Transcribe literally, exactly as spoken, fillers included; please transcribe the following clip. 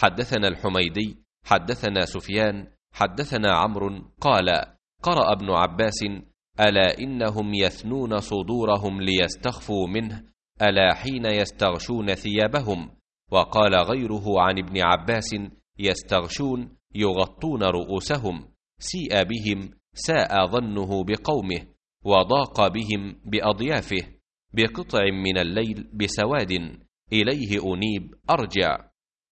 حدثنا الحميدي حدثنا سفيان حدثنا عمرو قال: قرأ ابن عباس: ألا إنهم يثنون صدورهم ليستخفوا منه، ألا حين يستغشون ثيابهم. وقال غيره عن ابن عباس: يستغشون يغطون رؤوسهم، سيء بهم، ساء ظنه بقومه، وضاق بهم بأضيافه، بقطع من الليل بسواد، إليه أنيب أرجع.